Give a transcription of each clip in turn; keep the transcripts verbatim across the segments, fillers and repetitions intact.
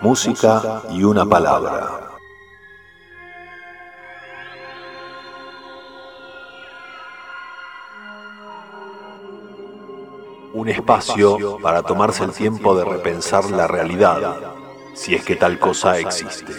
música y una palabra. Un espacio para tomarse el tiempo de repensar la realidad, si es que tal cosa existe.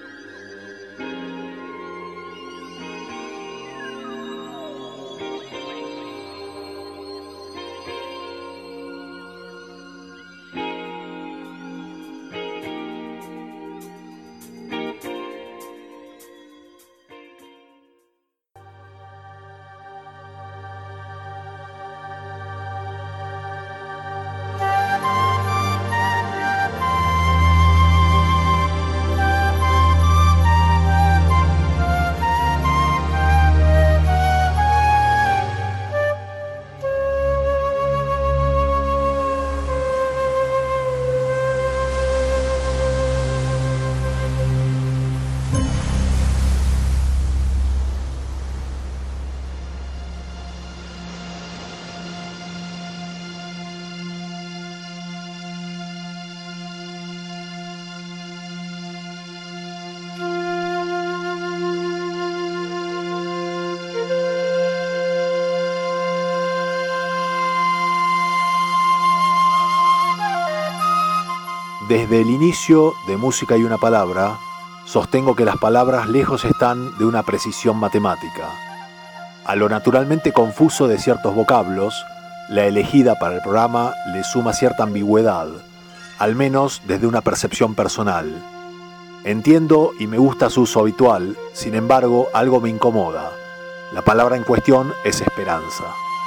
Desde el inicio de Música y una palabra, sostengo que las palabras lejos están de una precisión matemática. A lo naturalmente confuso de ciertos vocablos, la elegida para el programa le suma cierta ambigüedad, al menos desde una percepción personal. Entiendo y me gusta su uso habitual, sin embargo, algo me incomoda. La palabra en cuestión es esperanza.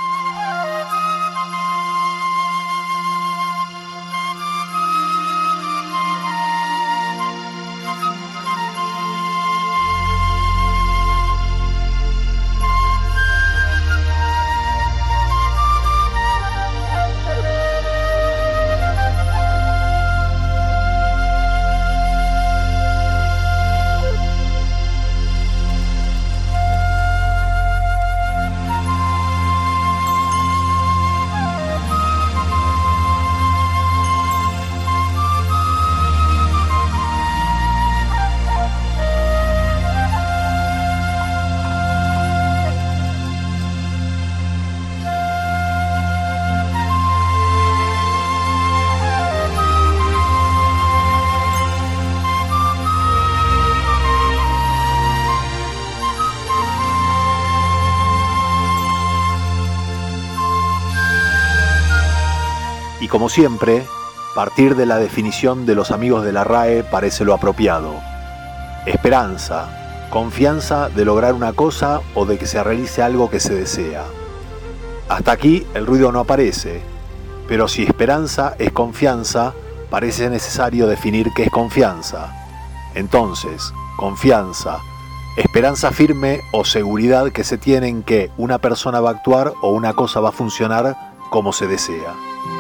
Y como siempre, partir de la definición de los amigos de la R A E parece lo apropiado. Esperanza, confianza de lograr una cosa o de que se realice algo que se desea. Hasta aquí el ruido no aparece, pero si esperanza es confianza, parece necesario definir qué es confianza. Entonces, confianza, esperanza firme o seguridad que se tiene en que una persona va a actuar o una cosa va a funcionar como se desea.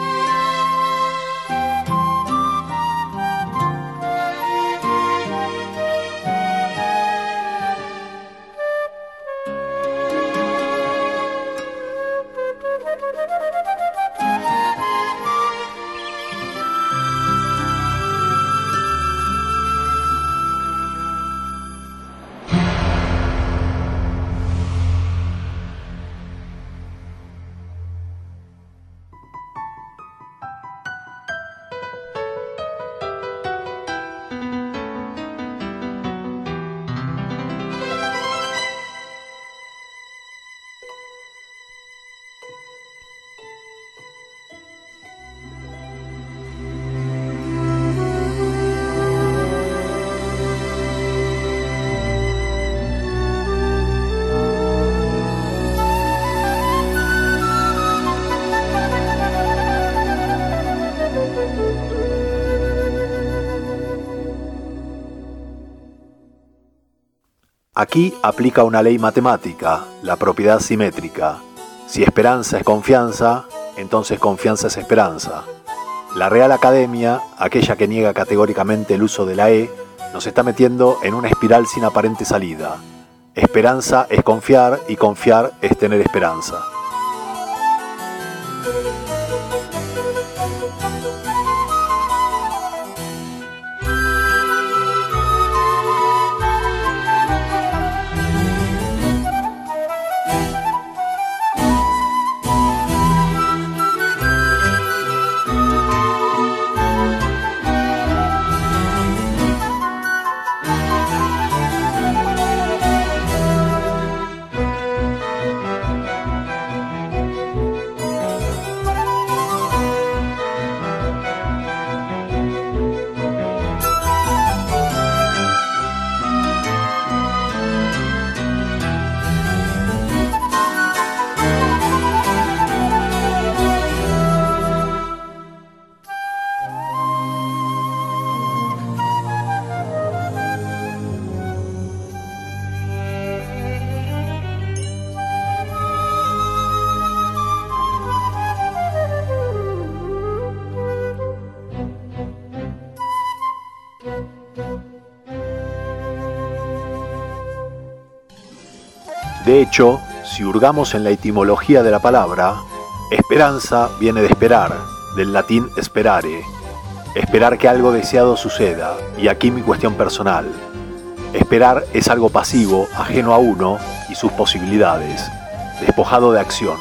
Aquí aplica una ley matemática, la propiedad simétrica. Si esperanza es confianza, entonces confianza es esperanza. La Real Academia, aquella que niega categóricamente el uso de la E, nos está metiendo en una espiral sin aparente salida. Esperanza es confiar y confiar es tener esperanza. De hecho, si hurgamos en la etimología de la palabra, esperanza viene de esperar, del latín sperare, esperar que algo deseado suceda, y aquí mi cuestión personal. Esperar es algo pasivo, ajeno a uno y sus posibilidades, despojado de acción.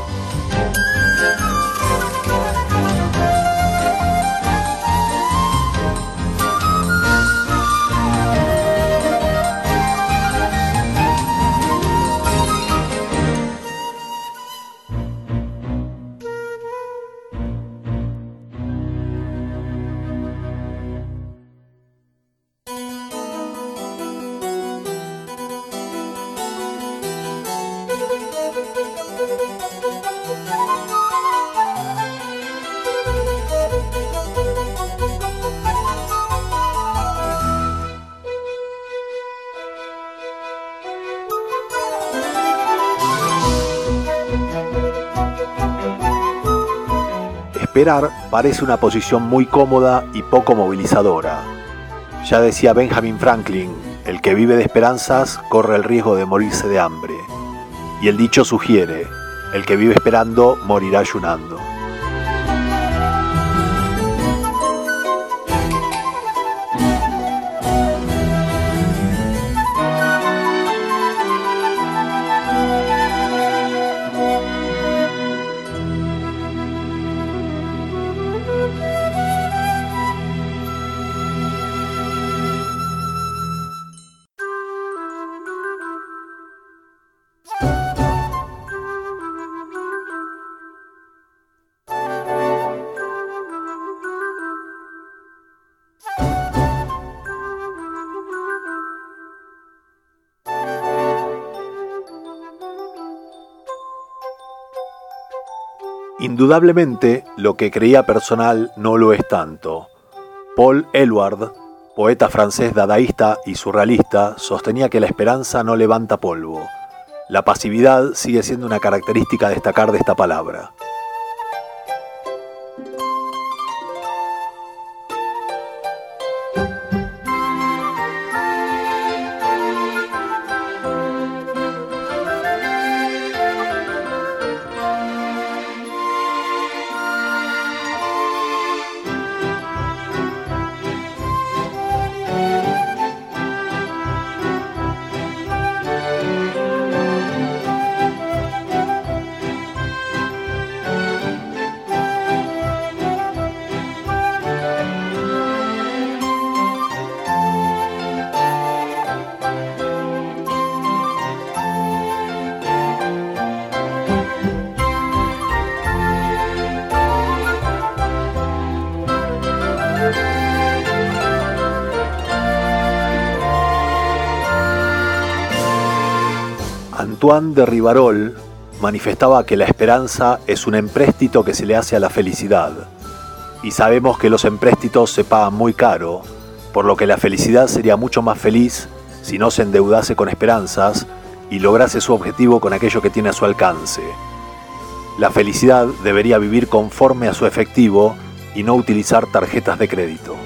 Esperar parece una posición muy cómoda y poco movilizadora. Ya decía Benjamin Franklin, el que vive de esperanzas corre el riesgo de morirse de hambre. Y el dicho sugiere, el que vive esperando morirá ayunando. Indudablemente, lo que creía personal no lo es tanto. Paul Eluard, poeta francés dadaísta y surrealista, sostenía que la esperanza no levanta polvo. La pasividad sigue siendo una característica a destacar de esta palabra. Antoine de Rivarol manifestaba que la esperanza es un empréstito que se le hace a la felicidad, y sabemos que los empréstitos se pagan muy caro, por lo que la felicidad sería mucho más feliz si no se endeudase con esperanzas y lograse su objetivo con aquello que tiene a su alcance. La felicidad debería vivir conforme a su efectivo y no utilizar tarjetas de crédito.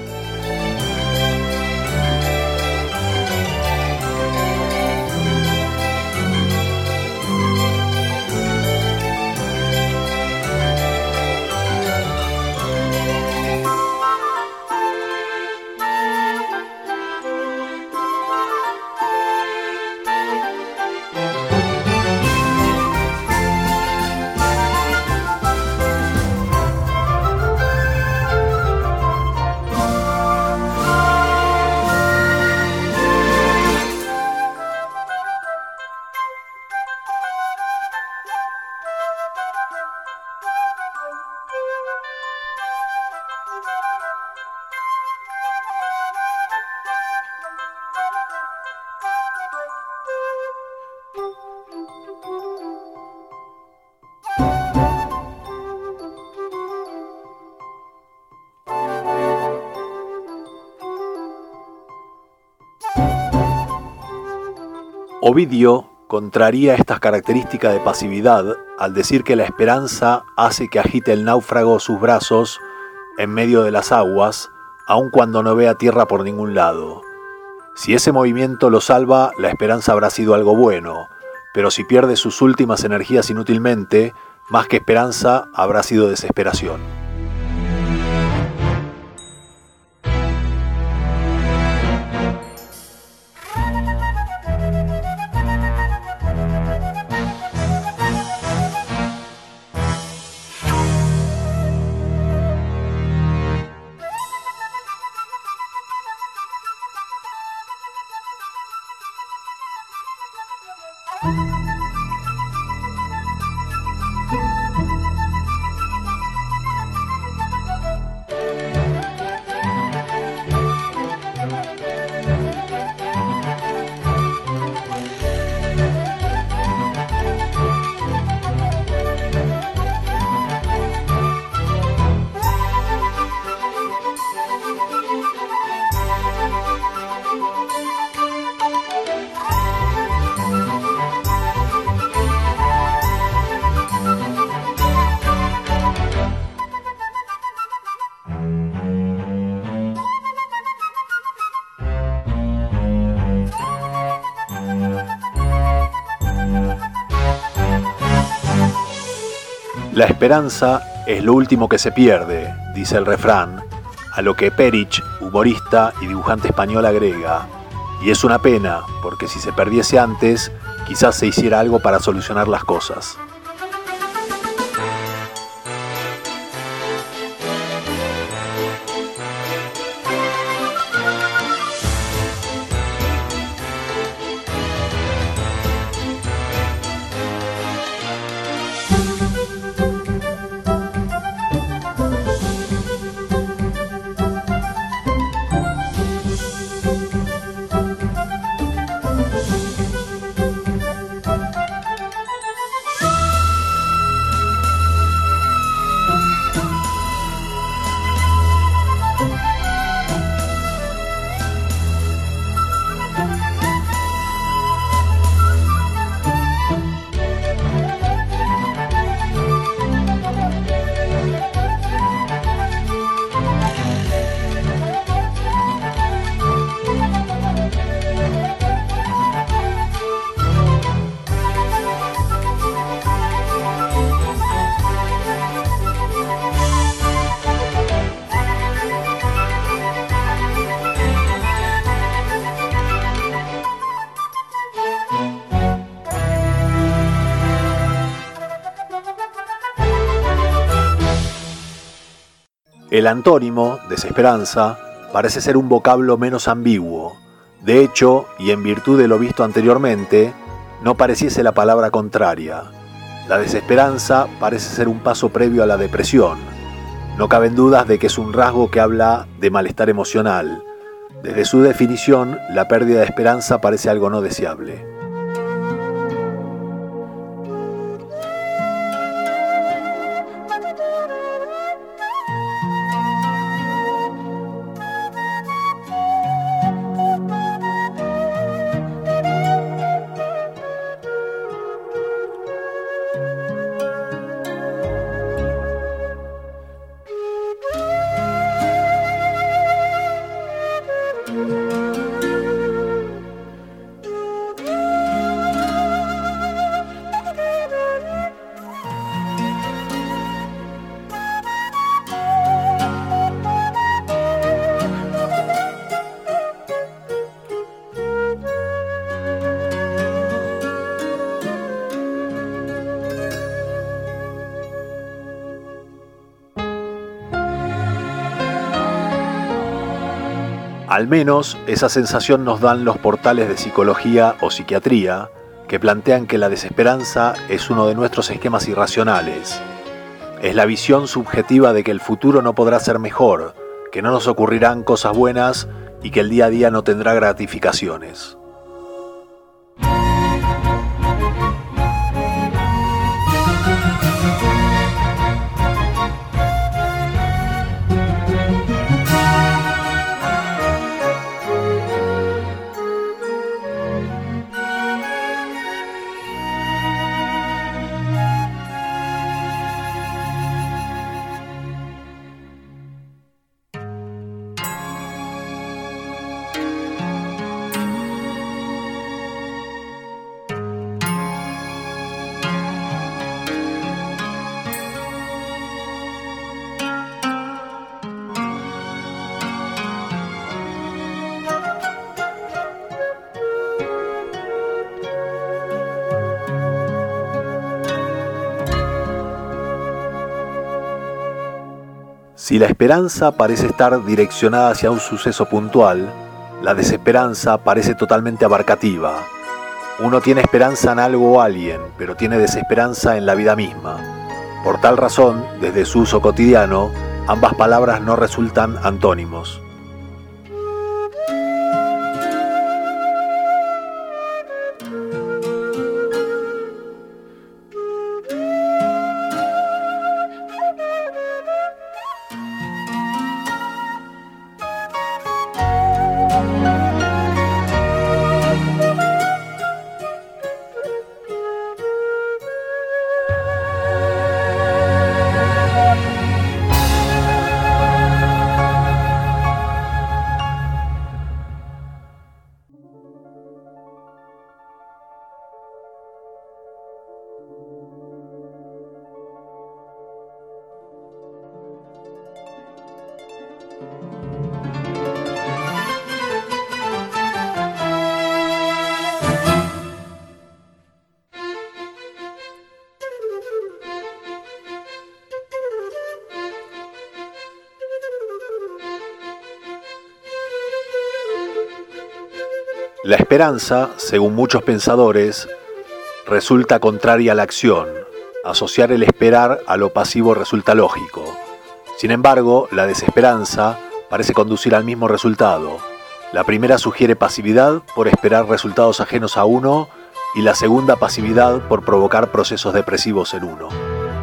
Ovidio contraría estas características de pasividad al decir que la esperanza hace que agite el náufrago sus brazos en medio de las aguas, aun cuando no vea tierra por ningún lado. Si ese movimiento lo salva, la esperanza habrá sido algo bueno, pero si pierde sus últimas energías inútilmente, más que esperanza habrá sido desesperación. La esperanza es lo último que se pierde, dice el refrán, a lo que Perich, humorista y dibujante español, agrega, y es una pena, porque si se perdiese antes, quizás se hiciera algo para solucionar las cosas. El antónimo, desesperanza, parece ser un vocablo menos ambiguo. De hecho, y en virtud de lo visto anteriormente, no pareciese la palabra contraria. La desesperanza parece ser un paso previo a la depresión. No caben dudas de que es un rasgo que habla de malestar emocional. Desde su definición, la pérdida de esperanza parece algo no deseable. Al menos esa sensación nos dan los portales de psicología o psiquiatría que plantean que la desesperanza es uno de nuestros esquemas irracionales. Es la visión subjetiva de que el futuro no podrá ser mejor, que no nos ocurrirán cosas buenas y que el día a día no tendrá gratificaciones. Si la esperanza parece estar direccionada hacia un suceso puntual, la desesperanza parece totalmente abarcativa. Uno tiene esperanza en algo o alguien, pero tiene desesperanza en la vida misma. Por tal razón, desde su uso cotidiano, ambas palabras no resultan antónimos. La esperanza, según muchos pensadores, resulta contraria a la acción. Asociar el esperar a lo pasivo resulta lógico. Sin embargo, la desesperanza parece conducir al mismo resultado. La primera sugiere pasividad por esperar resultados ajenos a uno y la segunda pasividad por provocar procesos depresivos en uno.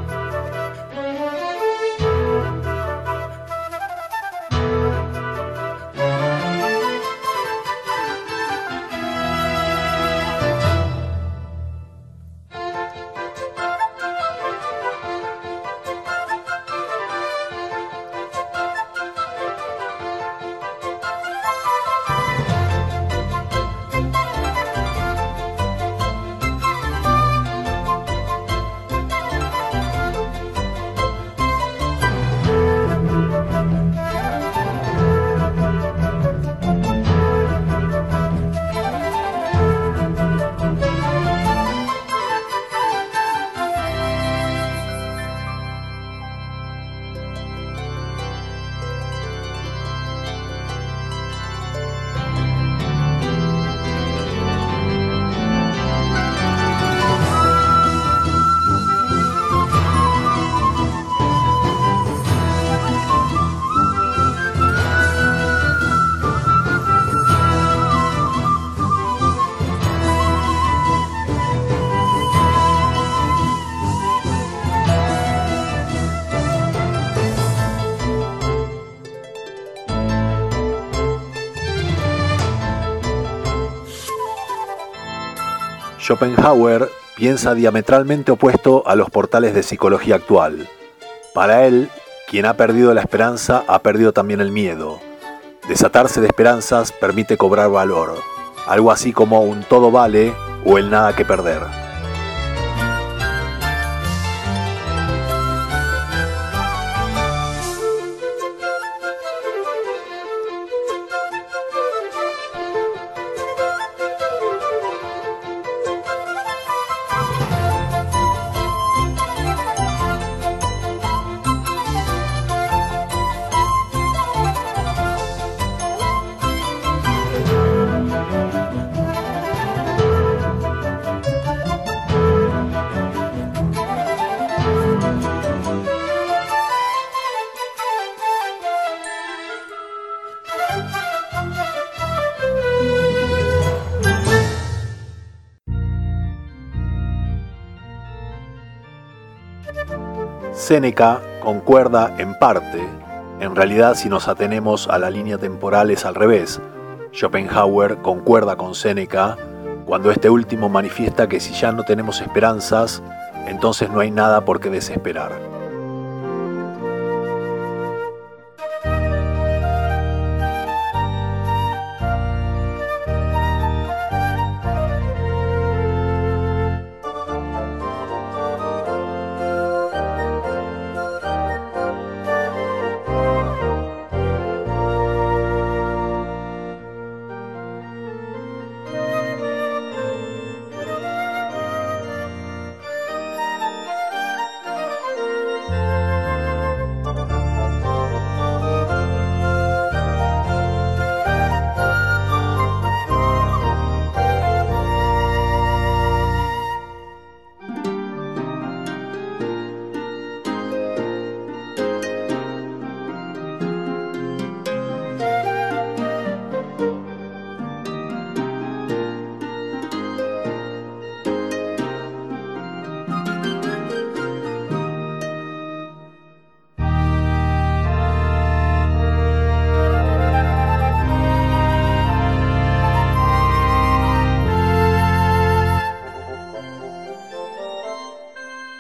Schopenhauer piensa diametralmente opuesto a los portales de psicología actual. Para él, quien ha perdido la esperanza ha perdido también el miedo. Desatarse de esperanzas permite cobrar valor, algo así como un todo vale o el nada que perder. Séneca concuerda en parte. En realidad, si nos atenemos a la línea temporal es al revés. Schopenhauer concuerda con Séneca cuando este último manifiesta que si ya no tenemos esperanzas, entonces no hay nada por qué desesperar.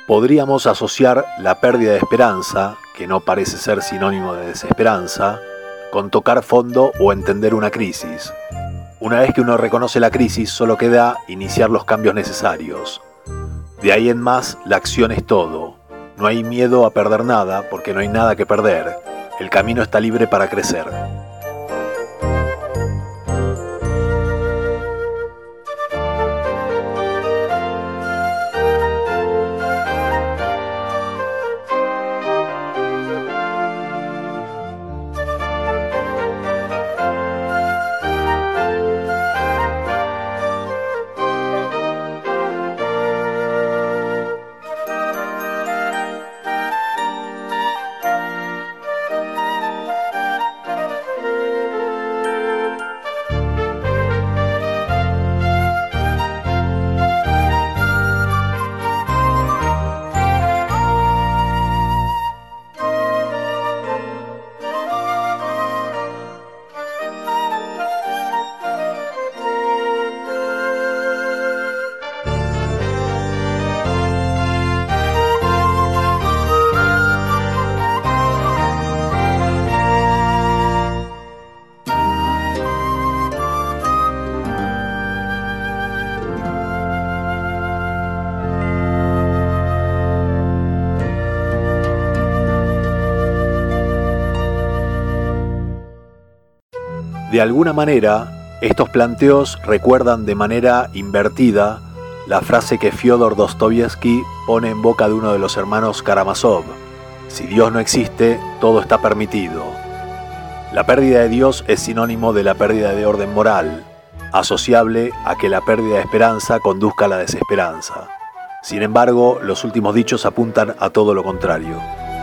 Podríamos asociar la pérdida de esperanza, que no parece ser sinónimo de desesperanza, con tocar fondo o entender una crisis. Una vez que uno reconoce la crisis, solo queda iniciar los cambios necesarios. De ahí en más, la acción es todo. No hay miedo a perder nada, porque no hay nada que perder. El camino está libre para crecer. De alguna manera, estos planteos recuerdan de manera invertida la frase que Fyodor Dostoyevsky pone en boca de uno de los hermanos Karamazov: si Dios no existe, todo está permitido. La pérdida de Dios es sinónimo de la pérdida de orden moral, asociable a que la pérdida de esperanza conduzca a la desesperanza. Sin embargo, los últimos dichos apuntan a todo lo contrario.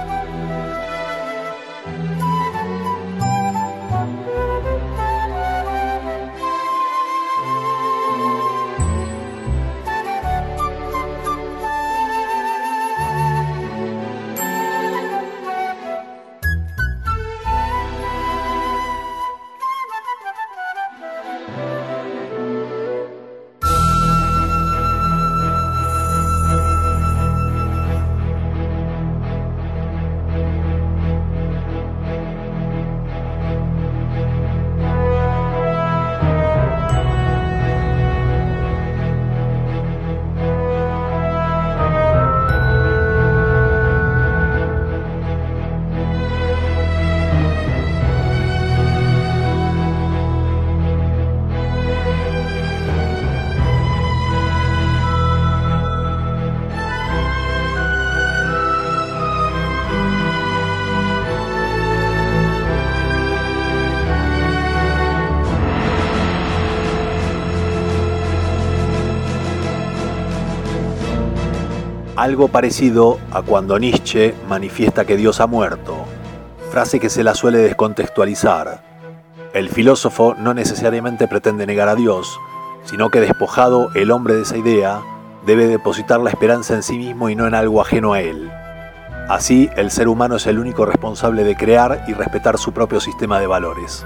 Algo parecido a cuando Nietzsche manifiesta que Dios ha muerto, frase que se la suele descontextualizar. El filósofo no necesariamente pretende negar a Dios, sino que despojado el hombre de esa idea, debe depositar la esperanza en sí mismo y no en algo ajeno a él. Así, el ser humano es el único responsable de crear y respetar su propio sistema de valores.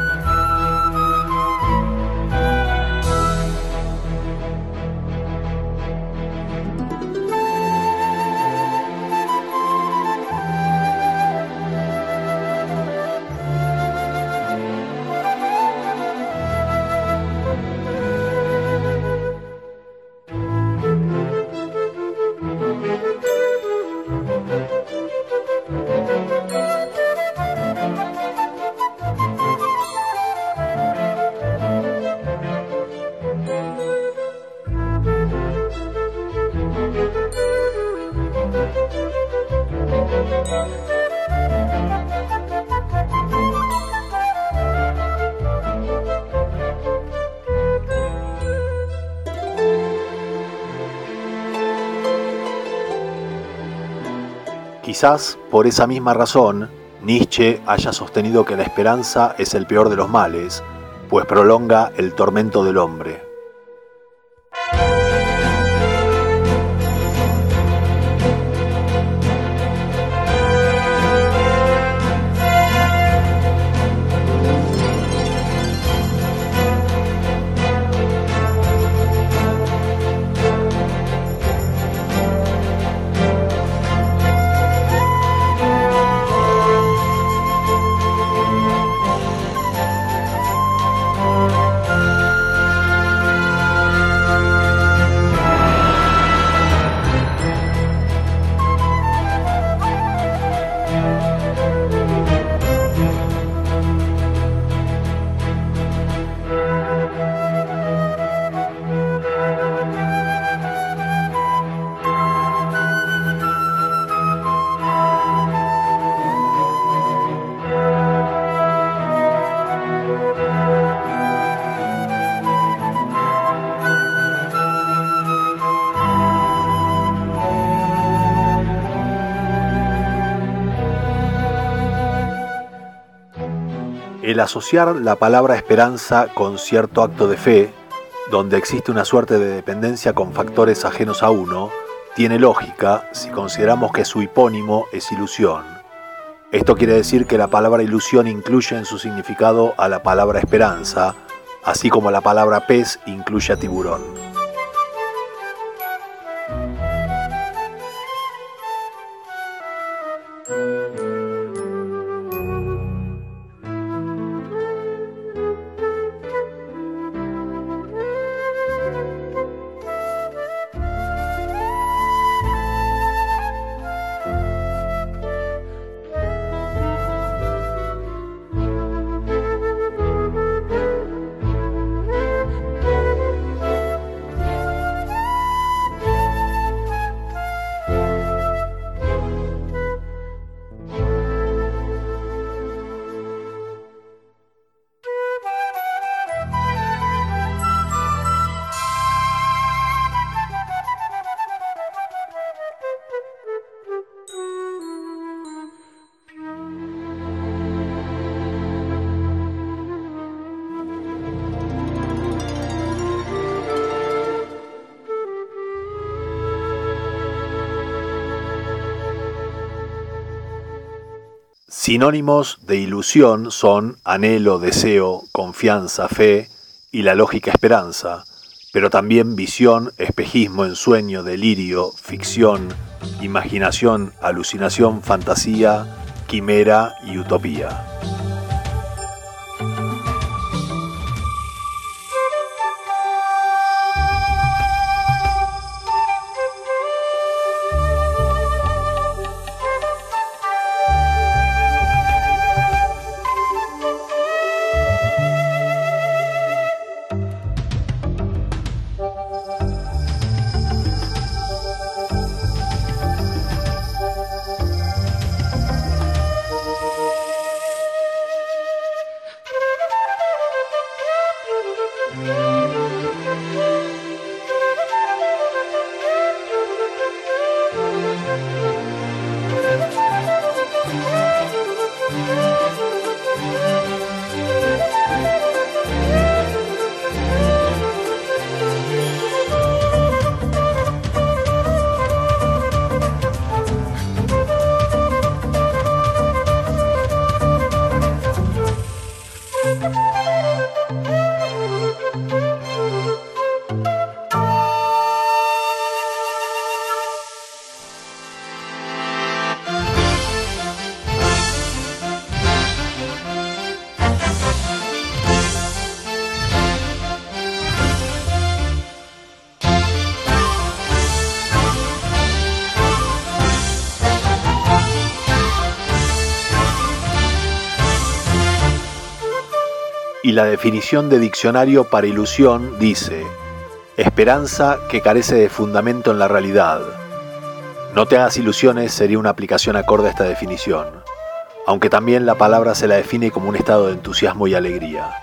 Quizás por esa misma razón, Nietzsche haya sostenido que la esperanza es el peor de los males, pues prolonga el tormento del hombre. El asociar la palabra esperanza con cierto acto de fe, donde existe una suerte de dependencia con factores ajenos a uno, tiene lógica si consideramos que su hipónimo es ilusión. Esto quiere decir que la palabra ilusión incluye en su significado a la palabra esperanza, así como la palabra pez incluye a tiburón. Sinónimos de ilusión son anhelo, deseo, confianza, fe y la lógica esperanza, pero también visión, espejismo, ensueño, delirio, ficción, imaginación, alucinación, fantasía, quimera y utopía. Y la definición de diccionario para ilusión dice: esperanza que carece de fundamento en la realidad. No te hagas ilusiones sería una aplicación acorde a esta definición, aunque también la palabra se la define como un estado de entusiasmo y alegría.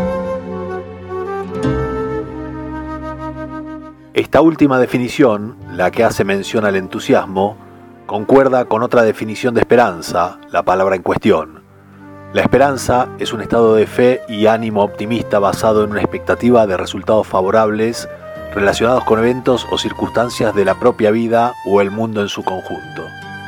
Esta última definición la que hace mención al entusiasmo, concuerda con otra definición de esperanza, la palabra en cuestión. La esperanza es un estado de fe y ánimo optimista basado en una expectativa de resultados favorables relacionados con eventos o circunstancias de la propia vida o el mundo en su conjunto.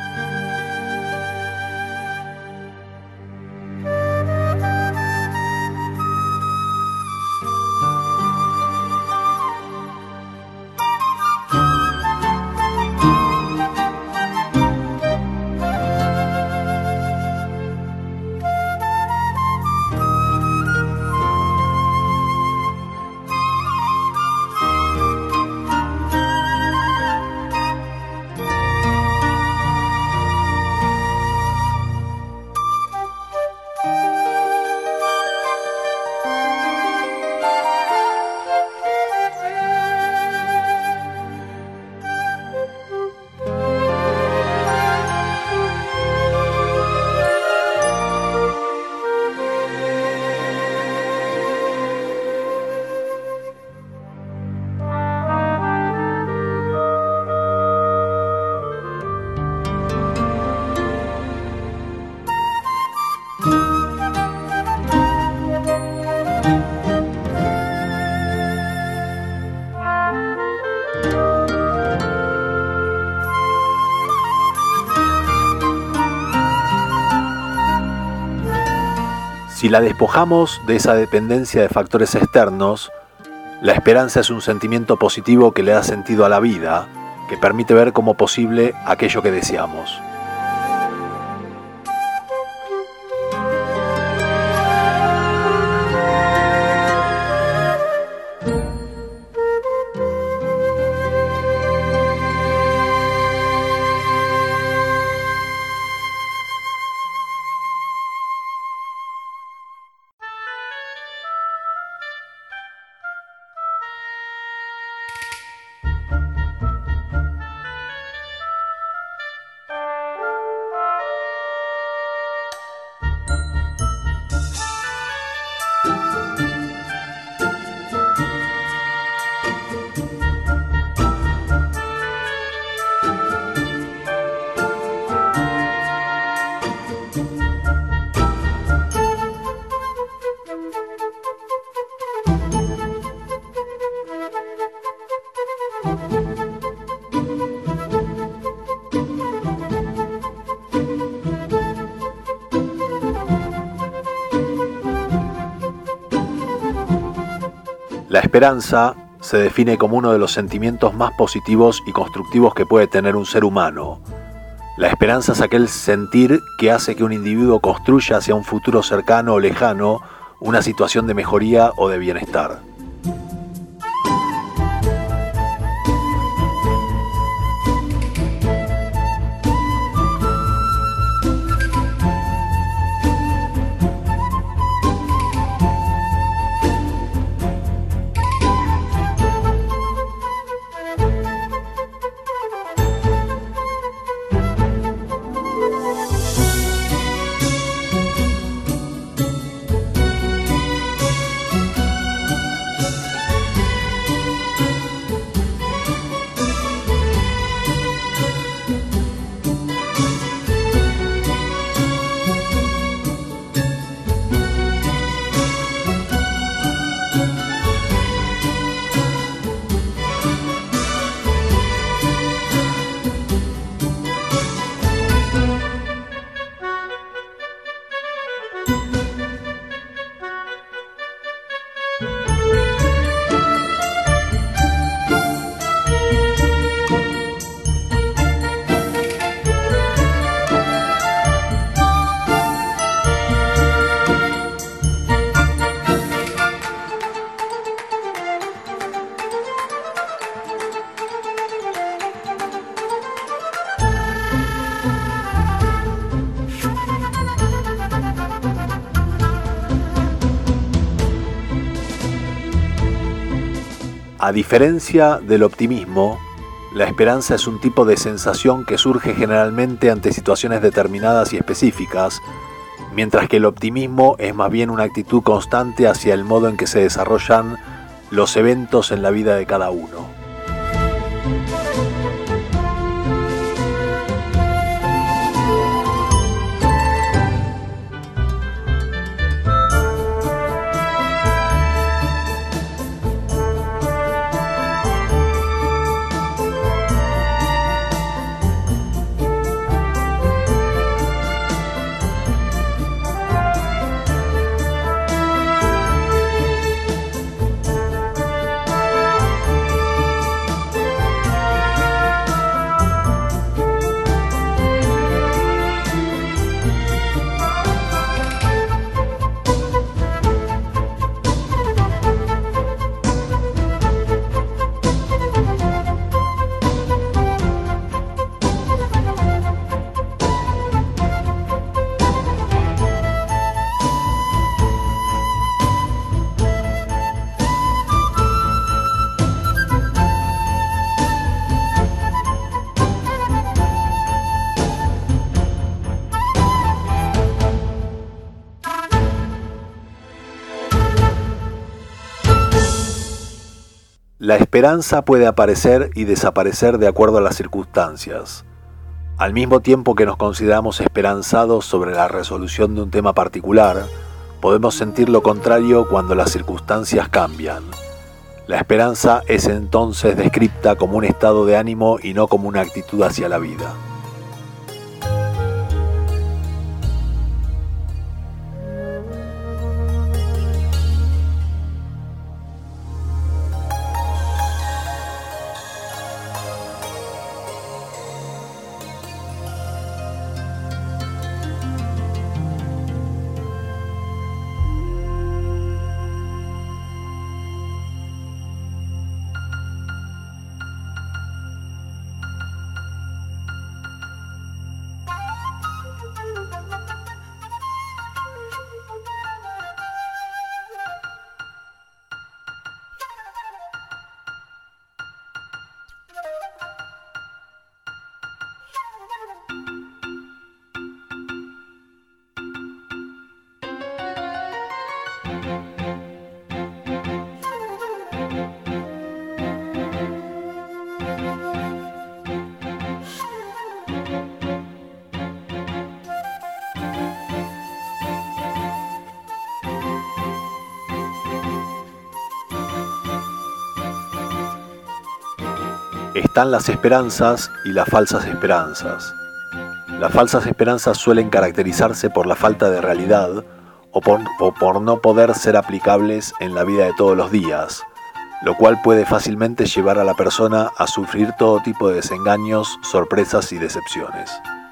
Si la despojamos de esa dependencia de factores externos, la esperanza es un sentimiento positivo que le da sentido a la vida, que permite ver como posible aquello que deseamos. La esperanza se define como uno de los sentimientos más positivos y constructivos que puede tener un ser humano. La esperanza es aquel sentir que hace que un individuo construya hacia un futuro cercano o lejano una situación de mejoría o de bienestar. A diferencia del optimismo, la esperanza es un tipo de sensación que surge generalmente ante situaciones determinadas y específicas, mientras que el optimismo es más bien una actitud constante hacia el modo en que se desarrollan los eventos en la vida de cada uno. La esperanza puede aparecer y desaparecer de acuerdo a las circunstancias. Al mismo tiempo que nos consideramos esperanzados sobre la resolución de un tema particular, podemos sentir lo contrario cuando las circunstancias cambian. La esperanza es entonces descrita como un estado de ánimo y no como una actitud hacia la vida. Están las esperanzas y las falsas esperanzas. Las falsas esperanzas suelen caracterizarse por la falta de realidad o por, o por no poder ser aplicables en la vida de todos los días, lo cual puede fácilmente llevar a la persona a sufrir todo tipo de desengaños, sorpresas y decepciones.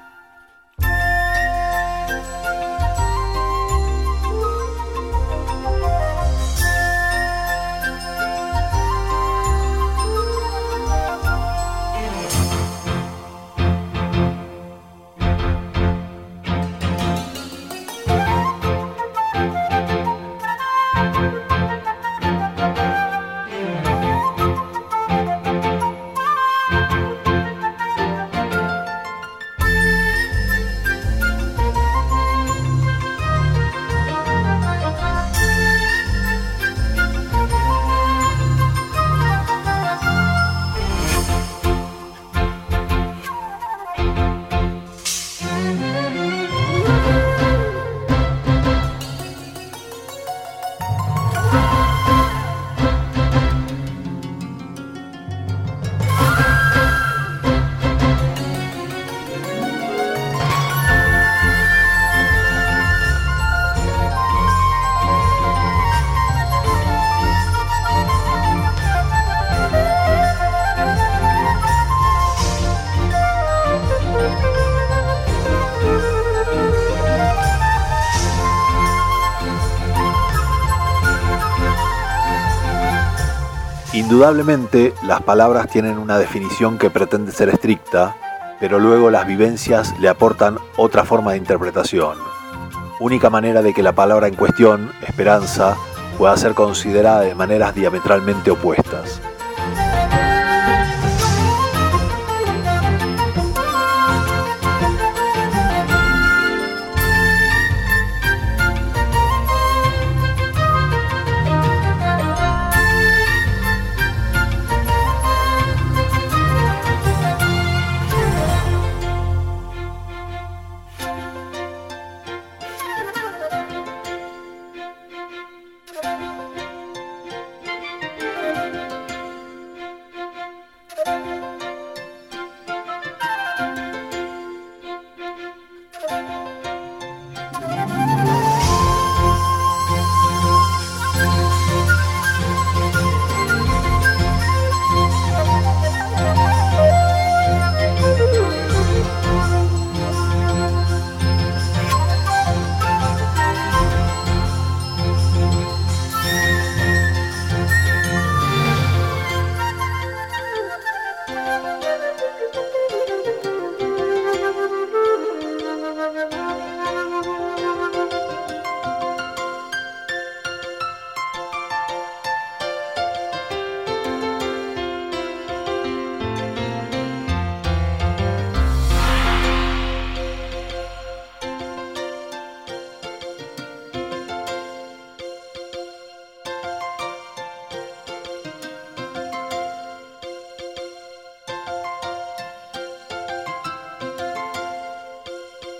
Indudablemente, las palabras tienen una definición que pretende ser estricta, pero luego las vivencias le aportan otra forma de interpretación. Única manera de que la palabra en cuestión, esperanza, pueda ser considerada de maneras diametralmente opuestas.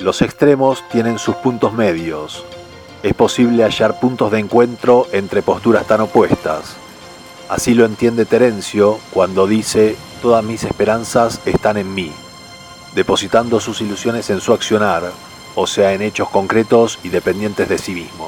Los extremos tienen sus puntos medios. Es posible hallar puntos de encuentro entre posturas tan opuestas. Así lo entiende Terencio cuando dice: todas mis esperanzas están en mí, depositando sus ilusiones en su accionar, o sea, en hechos concretos y dependientes de sí mismo.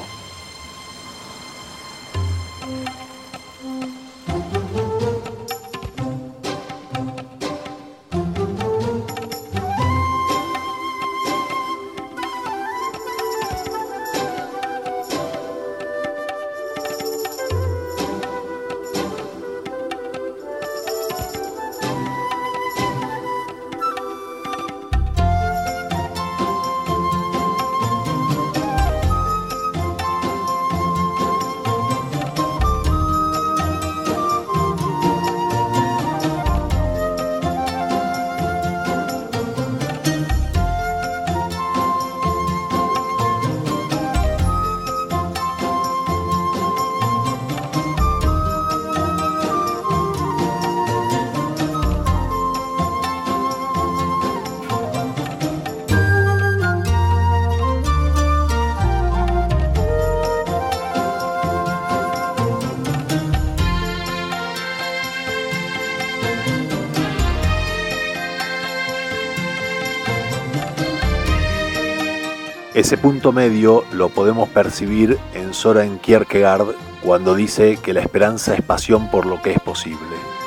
Ese punto medio lo podemos percibir en Søren Kierkegaard cuando dice que la esperanza es pasión por lo que es posible.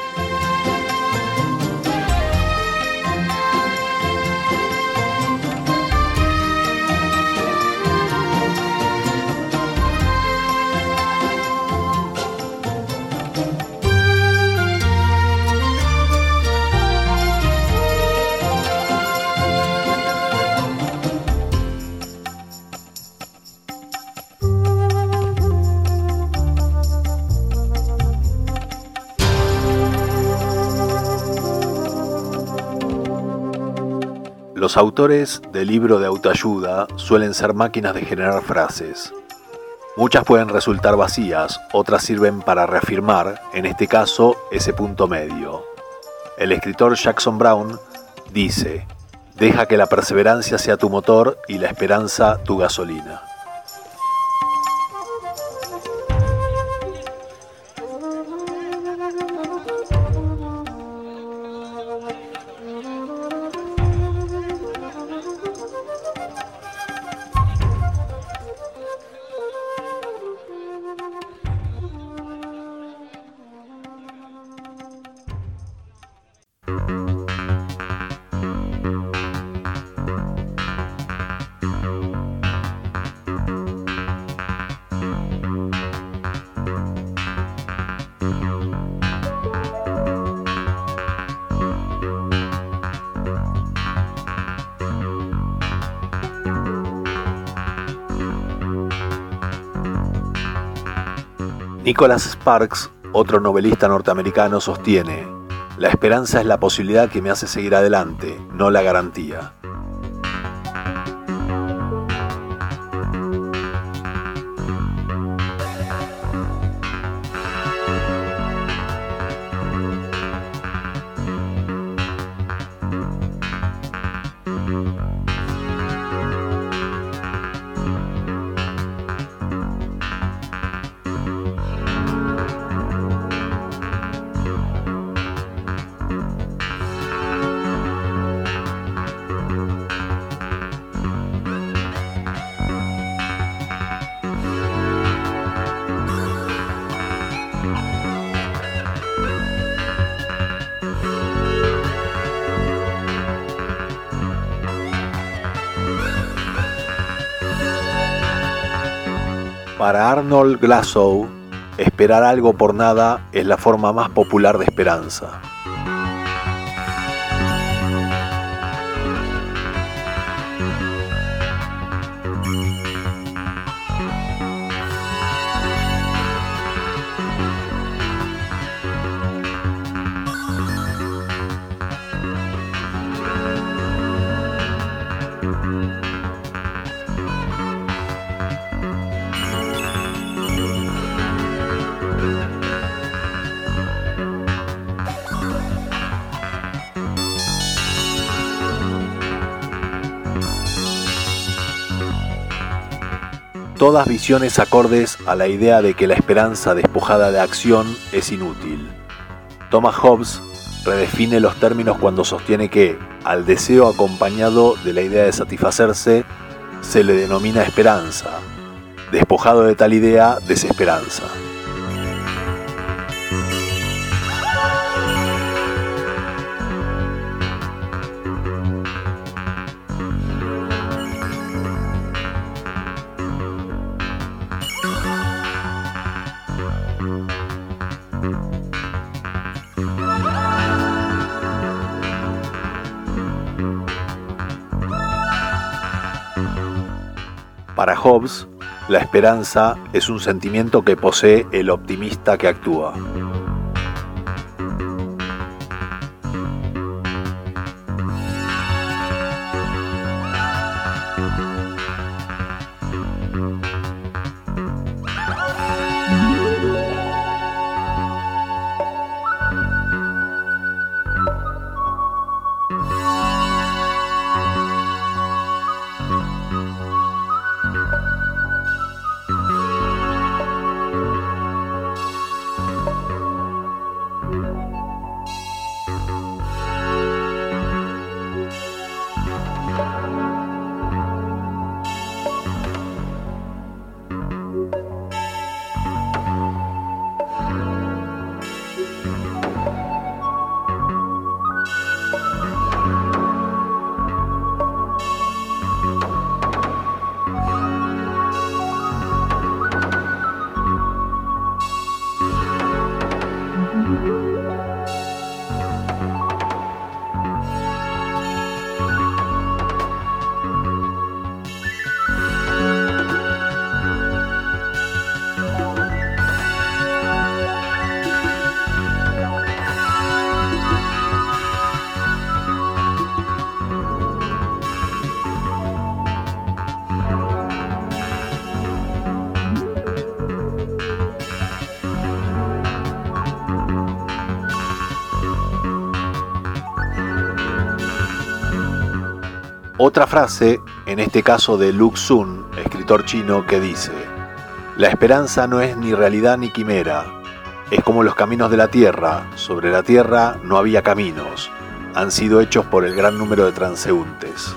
Los autores del libro de autoayuda suelen ser máquinas de generar frases. Muchas pueden resultar vacías, otras sirven para reafirmar, en este caso, ese punto medio. El escritor Jackson Brown dice: deja que la perseverancia sea tu motor y la esperanza tu gasolina. Nicholas Sparks, otro novelista norteamericano, sostiene: la esperanza es la posibilidad que me hace seguir adelante, no la garantía. Para Arnold Glassow, esperar algo por nada es la forma más popular de esperanza. todas visiones acordes a la idea de que la esperanza despojada de acción es inútil. Thomas Hobbes redefine los términos cuando sostiene que, al deseo acompañado de la idea de satisfacerse, se le denomina esperanza, despojado de tal idea, desesperanza. Para Hobbes, la esperanza es un sentimiento que posee el optimista que actúa. Otra frase, en este caso de Lu Xun, escritor chino, que dice: la esperanza no es ni realidad ni quimera, es como los caminos de la tierra, sobre la tierra no había caminos, han sido hechos por el gran número de transeúntes.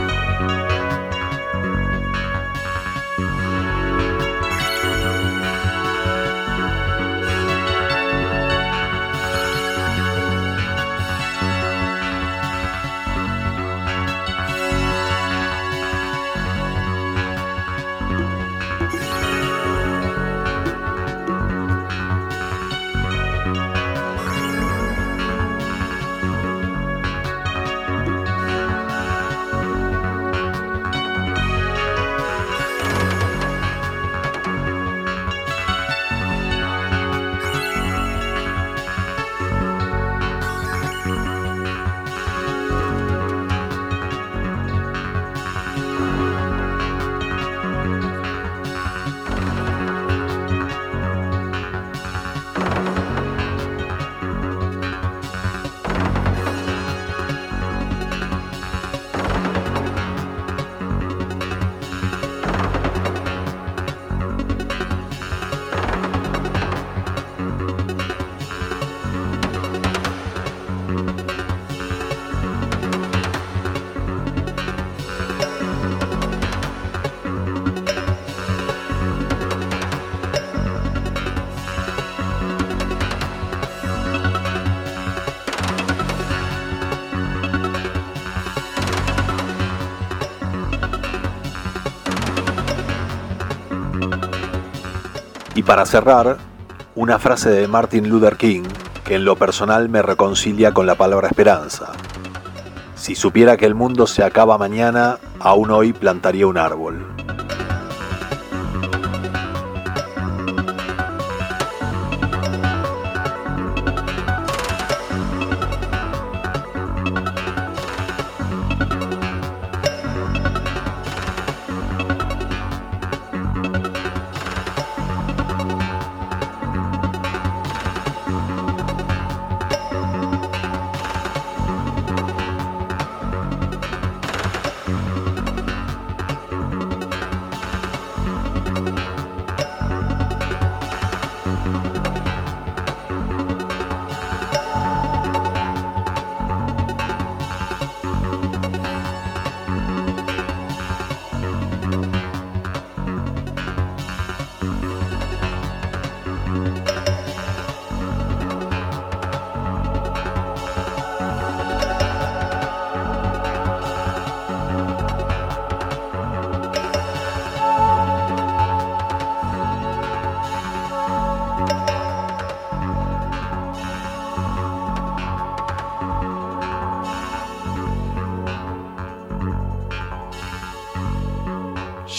Y para cerrar, una frase de Martin Luther King que en lo personal me reconcilia con la palabra esperanza. Si supiera que el mundo se acaba mañana, aún hoy plantaría un árbol.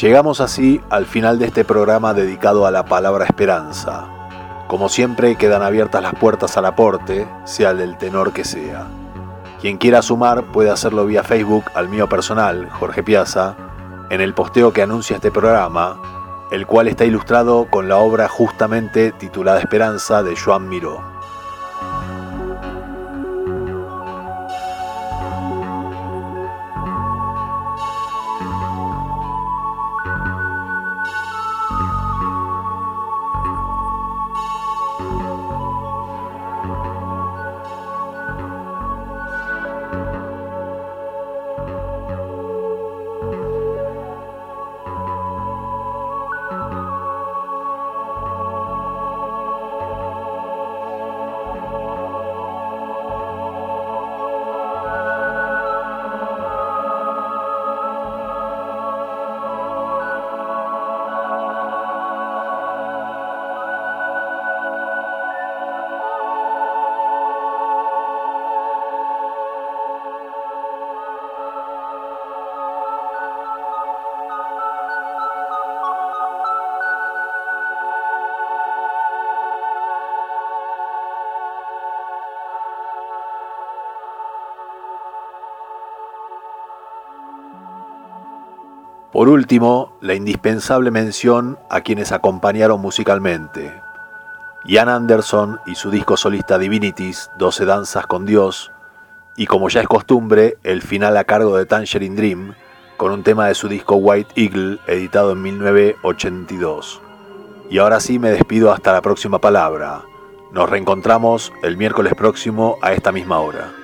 Llegamos así al final de este programa dedicado a la palabra esperanza. Como siempre, quedan abiertas las puertas al aporte, sea del tenor que sea. Quien quiera sumar puede hacerlo vía Facebook al mío personal, Jorge Piazza, en el posteo que anuncia este programa, el cual está ilustrado con la obra justamente titulada Esperanza de Joan Miró. Por último, la indispensable mención a quienes acompañaron musicalmente. Ian Anderson y su disco solista Divinities, doce danzas con Dios, y como ya es costumbre, el final a cargo de Tangerine Dream, con un tema de su disco White Eagle, editado en mil novecientos ochenta y dos. Y ahora sí me despido hasta la próxima palabra. Nos reencontramos el miércoles próximo a esta misma hora.